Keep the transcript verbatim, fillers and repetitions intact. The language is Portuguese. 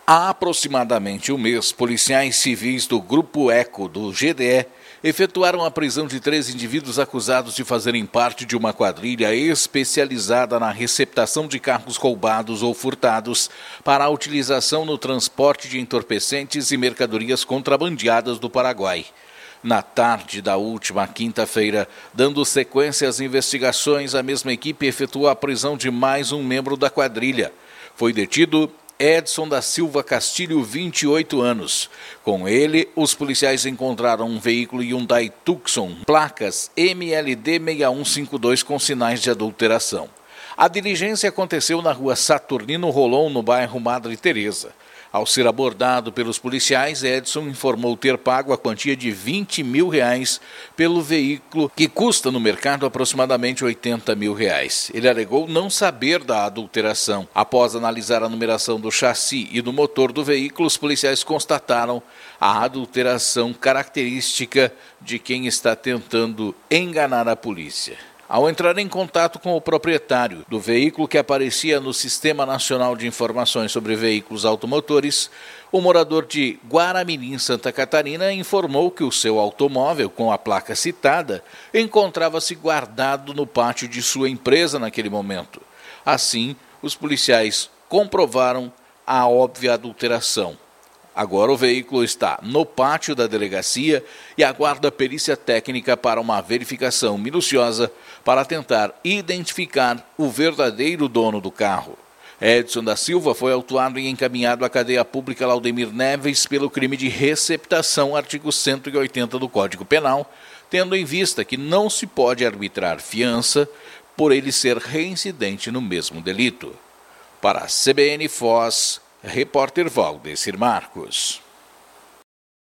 Há aproximadamente um mês, policiais civis do Grupo Eco do G D E efetuaram a prisão de três indivíduos acusados de fazerem parte de uma quadrilha especializada na receptação de carros roubados ou furtados para a utilização no transporte de entorpecentes e mercadorias contrabandeadas do Paraguai. Na tarde da última quinta-feira, dando sequência às investigações, a mesma equipe efetuou a prisão de mais um membro da quadrilha. Foi detido Edson da Silva Castilho, vinte e oito anos. Com ele, os policiais encontraram um veículo Hyundai Tucson, placas M L D seis um cinco dois com sinais de adulteração. A diligência aconteceu na rua Saturnino Rolon, no bairro Madre Teresa. Ao ser abordado pelos policiais, Edson informou ter pago a quantia de vinte mil reais pelo veículo, que custa no mercado aproximadamente oitenta mil reais. Ele alegou não saber da adulteração. Após analisar a numeração do chassi e do motor do veículo, os policiais constataram a adulteração característica de quem está tentando enganar a polícia. Ao entrar em contato com o proprietário do veículo que aparecia no Sistema Nacional de Informações sobre Veículos Automotores, o morador de Guaramirim, Santa Catarina, informou que o seu automóvel, com a placa citada, encontrava-se guardado no pátio de sua empresa naquele momento. Assim, os policiais comprovaram a óbvia adulteração. Agora o veículo está no pátio da delegacia e aguarda perícia técnica para uma verificação minuciosa para tentar identificar o verdadeiro dono do carro. Edson da Silva foi autuado e encaminhado à cadeia pública Laudemir Neves pelo crime de receptação, artigo cento e oitenta do Código Penal, tendo em vista que não se pode arbitrar fiança por ele ser reincidente no mesmo delito. Para a C B N Foz, repórter Valdecir Marcos.